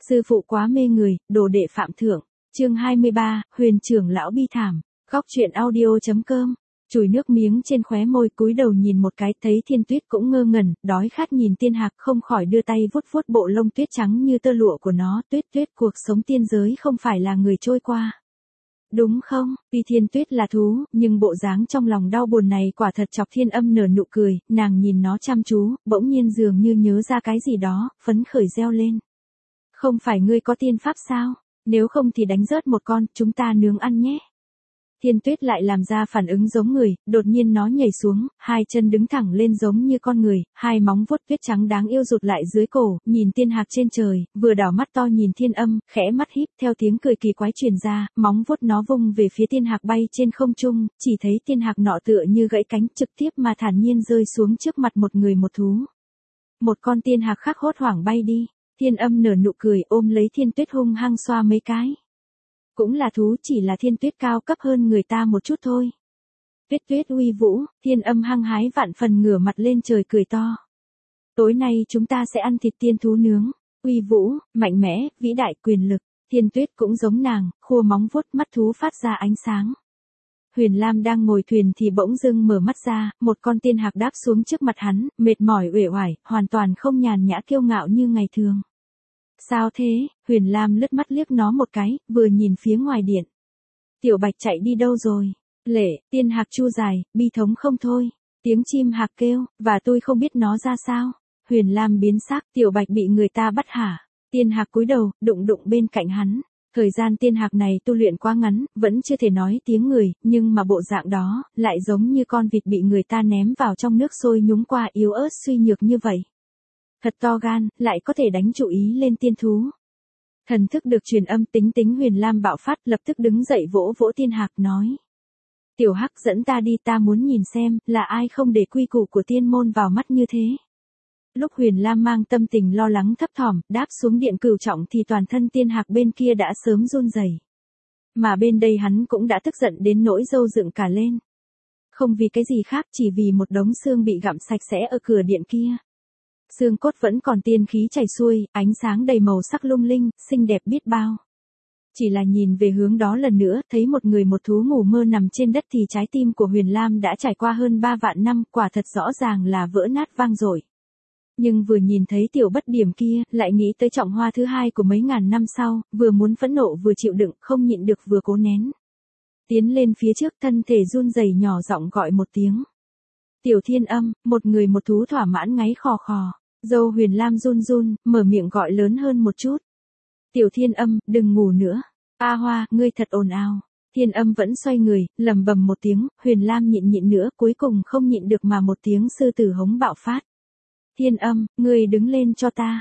Sư phụ quá mê người, đồ đệ phạm thượng. Chương 23, Huyền trưởng lão bi thảm. Góc truyện audio.com. Chùi nước miếng trên khóe môi, cúi đầu nhìn một cái, thấy Thiên Tuyết cũng ngơ ngẩn, đói khát nhìn Tiên Hạc, không khỏi đưa tay vuốt vuốt bộ lông tuyết trắng như tơ lụa của nó. Tuyết Tuyết, cuộc sống tiên giới không phải là người trôi qua, đúng không? Tuy Thiên Tuyết là thú, nhưng bộ dáng trong lòng đau buồn này quả thật chọc Thiên Âm nở nụ cười. Nàng nhìn nó chăm chú, bỗng nhiên dường như nhớ ra cái gì đó, phấn khởi reo lên. Không phải ngươi có tiên pháp sao? Nếu không thì đánh rớt một con, chúng ta nướng ăn nhé. Thiên Tuyết lại làm ra phản ứng giống người, đột nhiên nó nhảy xuống, hai chân đứng thẳng lên giống như con người, hai móng vuốt tuyết trắng đáng yêu rụt lại dưới cổ, nhìn Tiên Hạc trên trời, vừa đảo mắt to nhìn Thiên Âm, khẽ mắt híp, theo tiếng cười kỳ quái truyền ra, móng vuốt nó vung về phía Tiên Hạc bay trên không trung, chỉ thấy Tiên Hạc nọ tựa như gãy cánh, trực tiếp mà thản nhiên rơi xuống trước mặt một người một thú. Một con Tiên Hạc khác hốt hoảng bay đi. Thiên Âm nở nụ cười, ôm lấy Thiên Tuyết hung hăng xoa mấy cái. Cũng là thú, chỉ là Thiên Tuyết cao cấp hơn người ta một chút thôi. Tuyết Tuyết uy vũ, Thiên Âm hăng hái vạn phần ngửa mặt lên trời cười to. Tối nay chúng ta sẽ ăn thịt tiên thú nướng. Uy vũ, mạnh mẽ, vĩ đại, quyền lực. Thiên Tuyết cũng giống nàng, khua móng vuốt, mắt thú phát ra ánh sáng. Huyền Lam đang ngồi thuyền thì bỗng dưng mở mắt ra, một con Tiên Hạc đáp xuống trước mặt hắn, mệt mỏi uể oải, hoàn toàn không nhàn nhã kiêu ngạo như ngày thường. Sao thế? Huyền Lam lướt mắt liếc nó một cái, vừa nhìn phía ngoài điện. Tiểu Bạch chạy đi đâu rồi? Lệ, Tiên Hạc chu dài, bi thống không thôi. Tiếng chim hạc kêu, và tôi không biết nó ra sao. Huyền Lam biến sắc, Tiểu Bạch bị người ta bắt hả? Tiên Hạc cúi đầu, đụng bên cạnh hắn. Thời gian Tiên Hạc này tu luyện quá ngắn, vẫn chưa thể nói tiếng người, nhưng mà bộ dạng đó, lại giống như con vịt bị người ta ném vào trong nước sôi nhúng qua, yếu ớt suy nhược như vậy. Thật to gan, lại có thể đánh chủ ý lên tiên thú. Thần thức được truyền âm, tính Huyền Lam bạo phát, lập tức đứng dậy vỗ vỗ Tiên Hạc nói. Tiểu Hắc dẫn ta đi, ta muốn nhìn xem, là ai không để quy củ của tiên môn vào mắt như thế. Lúc Huyền Lam mang tâm tình lo lắng thấp thỏm, đáp xuống điện cửu trọng thì toàn thân Tiên Hạc bên kia đã sớm run rẩy. Mà bên đây hắn cũng đã tức giận đến nỗi râu dựng cả lên. Không vì cái gì khác, chỉ vì một đống xương bị gặm sạch sẽ ở cửa điện kia. Xương cốt vẫn còn tiên khí chảy xuôi, ánh sáng đầy màu sắc lung linh, xinh đẹp biết bao. Chỉ là nhìn về hướng đó lần nữa, thấy một người một thú ngủ mơ nằm trên đất thì trái tim của Huyền Lam đã trải qua hơn 3 vạn năm, quả thật rõ ràng là vỡ nát vang dội. Nhưng vừa nhìn thấy tiểu bất điểm kia, lại nghĩ tới trọng hoa thứ hai của mấy ngàn năm sau, vừa muốn phẫn nộ vừa chịu đựng, không nhịn được vừa cố nén. Tiến lên phía trước, thân thể run rẩy nhỏ giọng gọi một tiếng. Tiểu Thiên Âm, một người một thú thỏa mãn ngáy khò khò. Dâu Huyền Lam run run, mở miệng gọi lớn hơn một chút. Tiểu Thiên Âm, đừng ngủ nữa. A Hoa, ngươi thật ồn ào. Thiên Âm vẫn xoay người, lầm bầm một tiếng, Huyền Lam nhịn nữa, cuối cùng không nhịn được mà một tiếng sư tử hống bạo phát. Thiên Âm, ngươi đứng lên cho ta.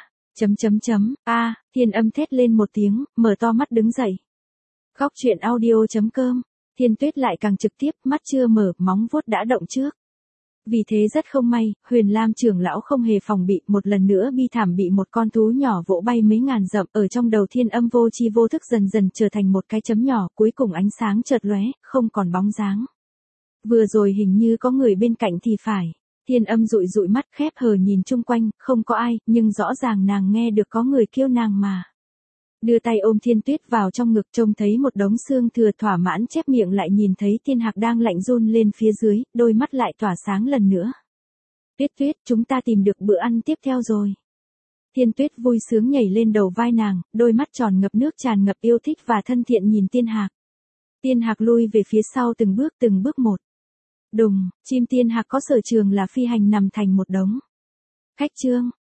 Thiên Âm thét lên một tiếng, mở to mắt đứng dậy. Góc truyện audio.com. Thiên Tuyết lại càng trực tiếp, mắt chưa mở, móng vuốt đã động trước. Vì thế rất không may, Huyền Lam trưởng lão không hề phòng bị, một lần nữa bi thảm bị một con thú nhỏ vỗ bay mấy ngàn dặm, ở trong đầu Thiên Âm vô tri vô thức dần dần trở thành một cái chấm nhỏ, cuối cùng ánh sáng chợt lóe, không còn bóng dáng. Vừa rồi hình như có người bên cạnh thì phải. Thiên Âm dụi mắt khép hờ nhìn chung quanh, không có ai, nhưng rõ ràng nàng nghe được có người kêu nàng mà. Đưa tay ôm Thiên Tuyết vào trong ngực, trông thấy một đống xương thừa, thỏa mãn chép miệng, lại nhìn thấy Tiên Hạc đang lạnh run lên phía dưới, đôi mắt lại tỏa sáng lần nữa. Tuyết, chúng ta tìm được bữa ăn tiếp theo rồi. Thiên Tuyết vui sướng nhảy lên đầu vai nàng, đôi mắt tròn ngập nước tràn ngập yêu thích và thân thiện nhìn Tiên Hạc. Tiên Hạc lui về phía sau từng bước một. Đùng, chim Tiên Hạc có sở trường là phi hành nằm thành một đống. Khách trương,